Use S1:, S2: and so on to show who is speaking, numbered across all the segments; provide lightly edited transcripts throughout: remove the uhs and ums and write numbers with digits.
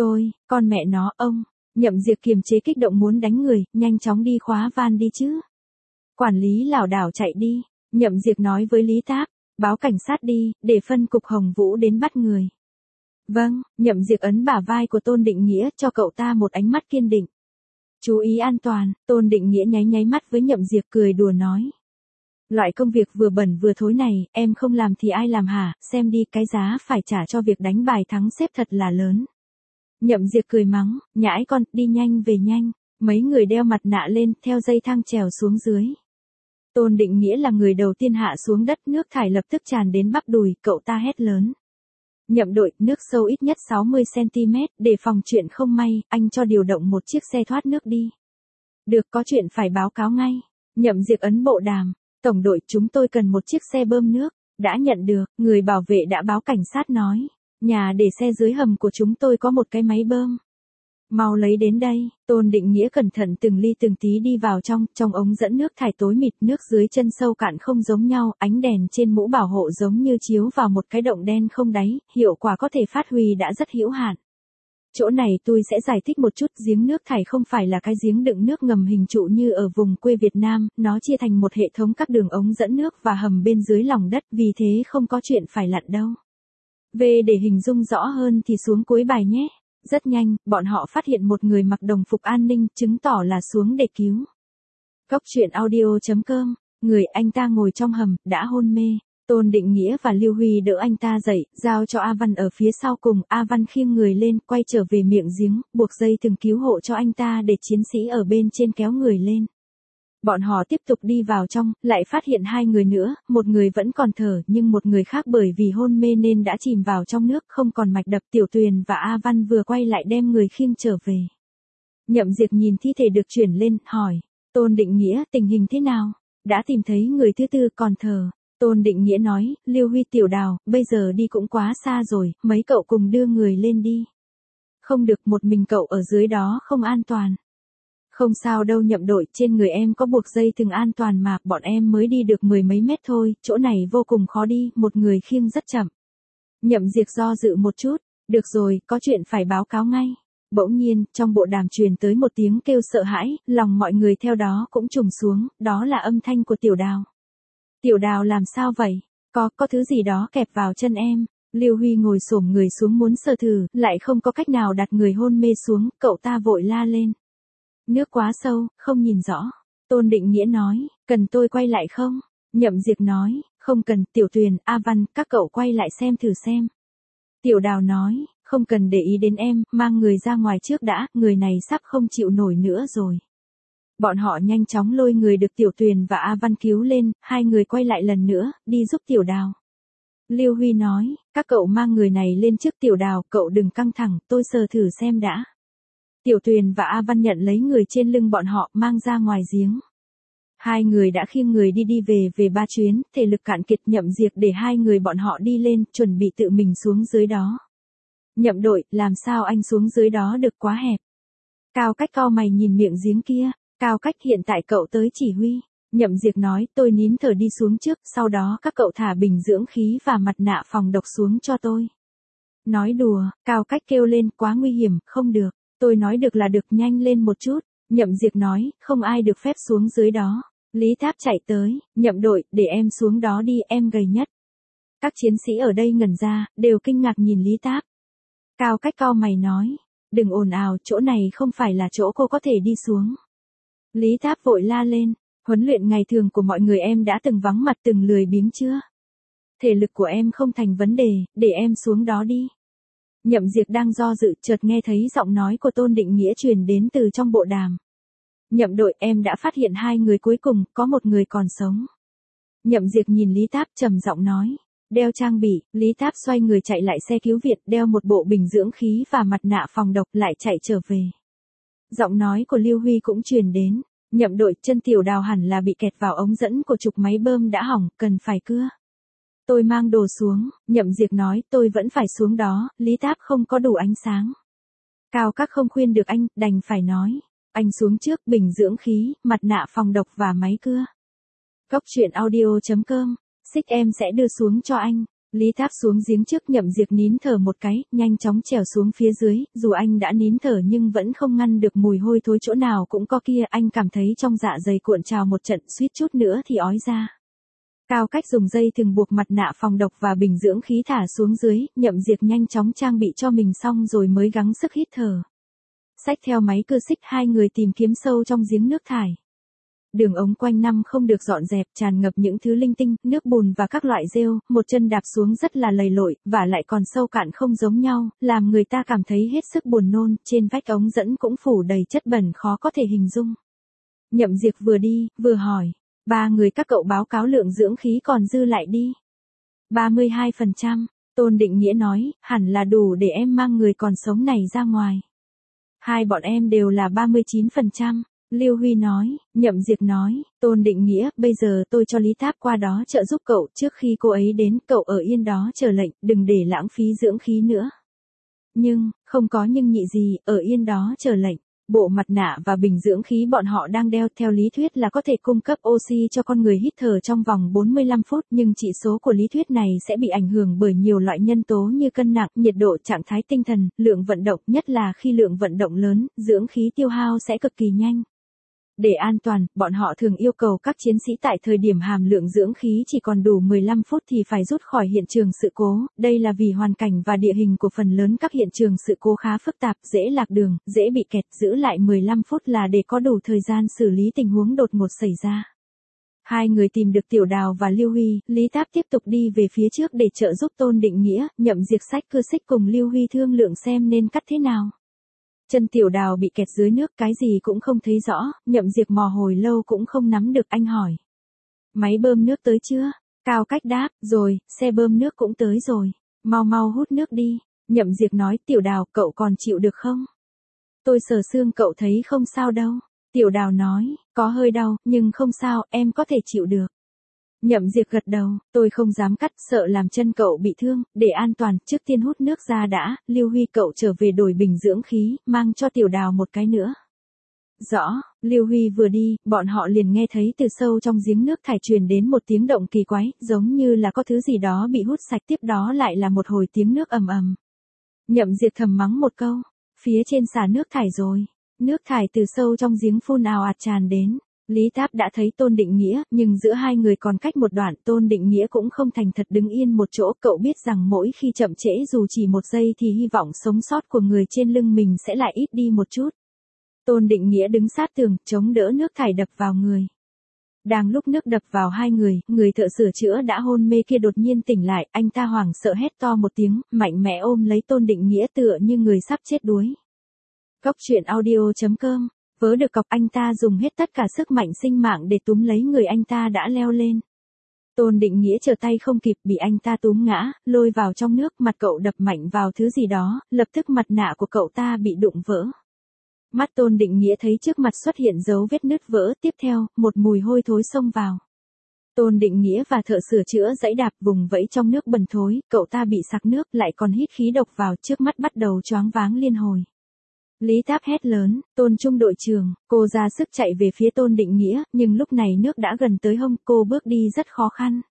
S1: Con mẹ nó, ông. Nhậm Diệp kiềm chế kích động muốn đánh người, nhanh chóng đi khóa van đi chứ. Quản lý lảo đảo chạy đi. Nhậm Diệp nói với Lý Táp, báo cảnh sát đi, để phân cục Hồng Vũ đến bắt người. Vâng, Nhậm Diệp ấn bả vai của Tôn Định Nghĩa cho cậu ta một ánh mắt kiên định. Chú ý an toàn, Tôn Định Nghĩa nháy nháy mắt với Nhậm Diệp cười đùa nói. Loại công việc vừa bẩn vừa thối này, em không làm thì ai làm hả, xem đi cái giá phải trả cho việc đánh bài thắng xếp thật là lớn. Nhậm Diệp cười mắng, nhãi con, đi nhanh về nhanh, mấy người đeo mặt nạ lên, theo dây thang trèo xuống dưới. Tôn Định Nghĩa là người đầu tiên hạ xuống đất, nước thải lập tức tràn đến bắp đùi, cậu ta hét lớn. Nhậm đội, nước sâu ít nhất 60cm, để phòng chuyện không may, anh cho điều động một chiếc xe thoát nước đi. Được, có chuyện phải báo cáo ngay. Nhậm Diệp ấn bộ đàm, tổng đội chúng tôi cần một chiếc xe bơm nước, đã nhận được, người bảo vệ đã báo cảnh sát nói. Nhà để xe dưới hầm của chúng tôi có một cái máy bơm. Mau lấy đến đây, Tôn Định Nghĩa cẩn thận từng ly từng tí đi vào trong ống dẫn nước thải tối mịt, nước dưới chân sâu cạn không giống nhau, ánh đèn trên mũ bảo hộ giống như chiếu vào một cái động đen không đáy, hiệu quả có thể phát huy đã rất hữu hạn. Chỗ này tôi sẽ giải thích một chút, giếng nước thải không phải là cái giếng đựng nước ngầm hình trụ như ở vùng quê Việt Nam, nó chia thành một hệ thống các đường ống dẫn nước và hầm bên dưới lòng đất, vì thế không có chuyện phải lặn đâu. Về để hình dung rõ hơn thì xuống cuối bài nhé. Rất nhanh, bọn họ phát hiện một người mặc đồng phục an ninh, chứng tỏ là xuống để cứu. Cốc truyện audio.com, người anh ta ngồi trong hầm, đã hôn mê. Tôn Định Nghĩa và Lưu Huy đỡ anh ta dậy, giao cho A Văn ở phía sau cùng. A Văn khiêng người lên, quay trở về miệng giếng, buộc dây thừng cứu hộ cho anh ta để chiến sĩ ở bên trên kéo người lên. Bọn họ tiếp tục đi vào trong, lại phát hiện hai người nữa, một người vẫn còn thở nhưng một người khác bởi vì hôn mê nên đã chìm vào trong nước, không còn mạch đập. Tiểu Tuyền và A Văn vừa quay lại đem người khiêng trở về. Nhậm Diệp nhìn thi thể được chuyển lên, hỏi, Tôn Định Nghĩa, tình hình thế nào? Đã tìm thấy người thứ tư còn thở. Tôn Định Nghĩa nói, Lưu Huy, Tiểu Đào, bây giờ đi cũng quá xa rồi, mấy cậu cùng đưa người lên đi. Không được, một mình cậu ở dưới đó không an toàn. Không sao đâu Nhậm đội, trên người em có buộc dây thừng an toàn mà, bọn em mới đi được 10 mấy mét thôi, chỗ này vô cùng khó đi, một người khiêng rất chậm. Nhậm Diệp do dự một chút, được rồi, có chuyện phải báo cáo ngay. Bỗng nhiên, trong bộ đàm truyền tới một tiếng kêu sợ hãi, lòng mọi người theo đó cũng trùng xuống, đó là âm thanh của Tiểu Đào. Tiểu Đào làm sao vậy? Có thứ gì đó kẹp vào chân em. Lưu Huy ngồi xổm người xuống muốn sờ thử, lại không có cách nào đặt người hôn mê xuống, cậu ta vội la lên. Nước quá sâu, không nhìn rõ. Tôn Định Nghĩa nói, cần tôi quay lại không? Nhậm Diệp nói, không cần, Tiểu Tuyền, A Văn, các cậu quay lại xem thử xem. Tiểu Đào nói, không cần để ý đến em, mang người ra ngoài trước đã, người này sắp không chịu nổi nữa rồi. Bọn họ nhanh chóng lôi người được Tiểu Tuyền và A Văn cứu lên, hai người quay lại lần nữa, đi giúp Tiểu Đào. Lưu Huy nói, các cậu mang người này lên trước. Tiểu Đào, cậu đừng căng thẳng, tôi sờ thử xem đã. Tiểu Tuyền và A Văn nhận lấy người trên lưng bọn họ, mang ra ngoài giếng. Hai người đã khiêng người đi về 3 chuyến, thể lực cạn kiệt. Nhậm Diệp để hai người bọn họ đi lên, chuẩn bị tự mình xuống dưới đó. Nhậm đội, làm sao anh xuống dưới đó được, quá hẹp. Cao Cách cau mày nhìn miệng giếng kia. Cao Cách, hiện tại cậu tới chỉ huy. Nhậm Diệp nói, tôi nín thở đi xuống trước, sau đó các cậu thả bình dưỡng khí và mặt nạ phòng độc xuống cho tôi. Nói đùa, Cao Cách kêu lên, quá nguy hiểm, không được. Tôi nói được là được, nhanh lên một chút. Nhậm Diệp nói, không ai được phép xuống dưới đó. Lý Tháp chạy tới, Nhậm đội, để em xuống đó đi, em gầy nhất. Các chiến sĩ ở đây ngẩn ra, đều kinh ngạc nhìn Lý Tháp. Cao Cách cau mày nói, đừng ồn ào, chỗ này không phải là chỗ cô có thể đi xuống. Lý Tháp vội la lên, huấn luyện ngày thường của mọi người em đã từng vắng mặt từng lười biếng chưa? Thể lực của em không thành vấn đề, để em xuống đó đi. Nhậm Diệp đang do dự, chợt nghe thấy giọng nói của Tôn Định Nghĩa truyền đến từ trong bộ đàm. Nhậm đội, em đã phát hiện hai người cuối cùng, có một người còn sống. Nhậm Diệp nhìn Lý Tháp trầm giọng nói, đeo trang bị. Lý Tháp xoay người chạy lại xe cứu viện, đeo một bộ bình dưỡng khí và mặt nạ phòng độc, lại chạy trở về. Giọng nói của Lưu Huy cũng truyền đến, Nhậm đội, chân Tiểu Đào hẳn là bị kẹt vào ống dẫn của trục máy bơm đã hỏng, cần phải cưa. Tôi mang đồ xuống. Nhậm Diệp nói, tôi vẫn phải xuống đó, Lý Tháp không có đủ ánh sáng. Cao Các không khuyên được anh, đành phải nói, anh xuống trước, bình dưỡng khí, mặt nạ phòng độc và máy cưa. Cốc truyện audio.com, xích em sẽ đưa xuống cho anh. Lý Tháp xuống giếng trước, Nhậm Diệt nín thở một cái, nhanh chóng trèo xuống phía dưới, dù anh đã nín thở nhưng vẫn không ngăn được mùi hôi thối chỗ nào cũng có kia, anh cảm thấy trong dạ dày cuộn trào một trận, suýt chút nữa thì ói ra. Cao Cách dùng dây thừng buộc mặt nạ phòng độc và bình dưỡng khí thả xuống dưới, Nhậm Diệt nhanh chóng trang bị cho mình xong rồi mới gắng sức hít thở. Xách theo máy cơ xích, hai người tìm kiếm sâu trong giếng nước thải. Đường ống quanh năm không được dọn dẹp, tràn ngập những thứ linh tinh, nước bùn và các loại rêu, một chân đạp xuống rất là lầy lội, và lại còn sâu cạn không giống nhau, làm người ta cảm thấy hết sức buồn nôn, trên vách ống dẫn cũng phủ đầy chất bẩn khó có thể hình dung. Nhậm Diệt vừa đi, vừa hỏi, 3 người các cậu báo cáo lượng dưỡng khí còn dư lại đi. 32%, Tôn Định Nghĩa nói, hẳn là đủ để em mang người còn sống này ra ngoài. Hai bọn em đều là 39%. Lưu Huy nói, Nhậm Diệt nói, Tôn Định Nghĩa, bây giờ tôi cho Lý Tháp qua đó trợ giúp cậu, trước khi cô ấy đến, cậu ở yên đó chờ lệnh, đừng để lãng phí dưỡng khí nữa. Nhưng, không có nhưng nhị gì, ở yên đó chờ lệnh. Bộ mặt nạ và bình dưỡng khí bọn họ đang đeo theo lý thuyết là có thể cung cấp oxy cho con người hít thở trong vòng 45 phút, nhưng chỉ số của lý thuyết này sẽ bị ảnh hưởng bởi nhiều loại nhân tố như cân nặng, nhiệt độ, trạng thái tinh thần, lượng vận động, nhất là khi lượng vận động lớn, dưỡng khí tiêu hao sẽ cực kỳ nhanh. Để an toàn, bọn họ thường yêu cầu các chiến sĩ tại thời điểm hàm lượng dưỡng khí chỉ còn đủ 15 phút thì phải rút khỏi hiện trường sự cố, đây là vì hoàn cảnh và địa hình của phần lớn các hiện trường sự cố khá phức tạp, dễ lạc đường, dễ bị kẹt, giữ lại 15 phút là để có đủ thời gian xử lý tình huống đột ngột xảy ra. Hai người tìm được Tiểu Đào và Lưu Huy, Lý Tháp tiếp tục đi về phía trước để trợ giúp Tôn Định Nghĩa, Nhậm Diệt xách cưa xích cùng Lưu Huy thương lượng xem nên cắt thế nào. Chân Tiểu Đào bị kẹt dưới nước, cái gì cũng không thấy rõ, Nhậm Diệt mò hồi lâu cũng không nắm được, anh hỏi. Máy bơm nước tới chưa? Cao Cách đáp, rồi, xe bơm nước cũng tới rồi. Mau mau hút nước đi. Nhậm Diệt nói, Tiểu Đào, cậu còn chịu được không? Tôi sờ xương cậu thấy không sao đâu. Tiểu Đào nói, có hơi đau, nhưng không sao, em có thể chịu được. Nhậm Diệt gật đầu, tôi không dám cắt, sợ làm chân cậu bị thương, để an toàn, trước tiên hút nước ra đã, Lưu Huy cậu trở về đổi bình dưỡng khí, mang cho Tiểu Đào một cái nữa. Rõ, Lưu Huy vừa đi, bọn họ liền nghe thấy từ sâu trong giếng nước thải truyền đến một tiếng động kỳ quái, giống như là có thứ gì đó bị hút sạch, tiếp đó lại là một hồi tiếng nước ầm ầm. Nhậm Diệt thầm mắng một câu, phía trên xả nước thải rồi, nước thải từ sâu trong giếng phun ào ạt tràn đến. Lý Tháp đã thấy Tôn Định Nghĩa, nhưng giữa hai người còn cách một đoạn, Tôn Định Nghĩa cũng không thành thật đứng yên một chỗ, cậu biết rằng mỗi khi chậm trễ dù chỉ một giây thì hy vọng sống sót của người trên lưng mình sẽ lại ít đi một chút. Tôn Định Nghĩa đứng sát tường, chống đỡ nước thải đập vào người. Đang lúc nước đập vào hai người thợ sửa chữa đã hôn mê kia đột nhiên tỉnh lại, anh ta hoảng sợ hét to một tiếng, mạnh mẽ ôm lấy Tôn Định Nghĩa tựa như người sắp chết đuối. Cóc truyện audio.com. Vớ được cọc, anh ta dùng hết tất cả sức mạnh sinh mạng để túm lấy người anh ta đã leo lên. Tôn Định Nghĩa trở tay không kịp, bị anh ta túm ngã, lôi vào trong nước, mặt cậu đập mạnh vào thứ gì đó, lập tức mặt nạ của cậu ta bị đụng vỡ. Mắt Tôn Định Nghĩa thấy trước mặt xuất hiện dấu vết nứt vỡ, tiếp theo, một mùi hôi thối xông vào. Tôn Định Nghĩa và thợ sửa chữa giãy đạp vùng vẫy trong nước bẩn thối, cậu ta bị sặc nước, lại còn hít khí độc vào, trước mắt bắt đầu choáng váng liên hồi. Lý Tháp hét lớn, Tôn Trung đội trưởng, cô ra sức chạy về phía Tôn Định Nghĩa, nhưng lúc này nước đã gần tới hông, cô bước đi rất khó khăn.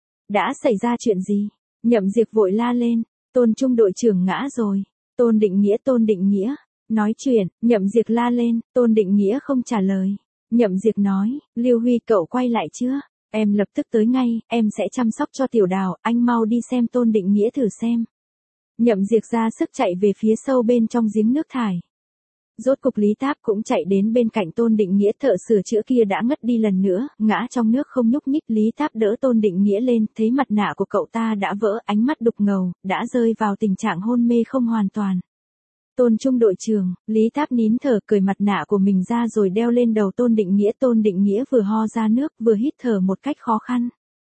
S1: Đã xảy ra chuyện gì? Nhậm Diệt vội la lên, Tôn Trung đội trưởng ngã rồi. Tôn Định Nghĩa, nói chuyện, Nhậm Diệt la lên, Tôn Định Nghĩa không trả lời. Nhậm Diệt nói, Lưu Huy cậu quay lại chưa? Em lập tức tới ngay, em sẽ chăm sóc cho Tiểu Đào, anh mau đi xem Tôn Định Nghĩa thử xem. Nhậm Diệt ra sức chạy về phía sâu bên trong giếng nước thải. Rốt cục Lý Tháp cũng chạy đến bên cạnh Tôn Định Nghĩa, thợ sửa chữa kia đã ngất đi lần nữa, ngã trong nước không nhúc nhích. Lý Tháp đỡ Tôn Định Nghĩa lên, thấy mặt nạ của cậu ta đã vỡ, ánh mắt đục ngầu, đã rơi vào tình trạng hôn mê không hoàn toàn. Tôn Trung đội trưởng, Lý Tháp nín thở cởi mặt nạ của mình ra rồi đeo lên đầu Tôn Định Nghĩa. Tôn Định Nghĩa vừa ho ra nước, vừa hít thở một cách khó khăn.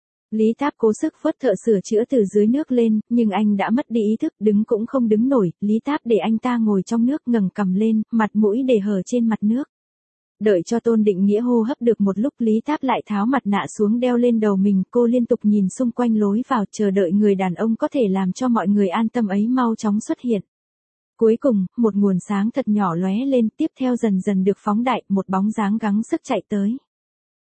S1: Lý Tháp cố sức vớt thợ sửa chữa từ dưới nước lên, nhưng anh đã mất đi ý thức, đứng cũng không đứng nổi. Lý Tháp để anh ta ngồi trong nước, ngẩng cằm lên, mặt mũi để hở trên mặt nước. Đợi cho Tôn Định Nghĩa hô hấp được một lúc, Lý Tháp lại tháo mặt nạ xuống đeo lên đầu mình. Cô liên tục nhìn xung quanh lối vào, chờ đợi người đàn ông có thể làm cho mọi người an tâm ấy mau chóng xuất hiện. Cuối cùng, một nguồn sáng thật nhỏ lóe lên, tiếp theo dần dần được phóng đại, một bóng dáng gắng sức chạy tới.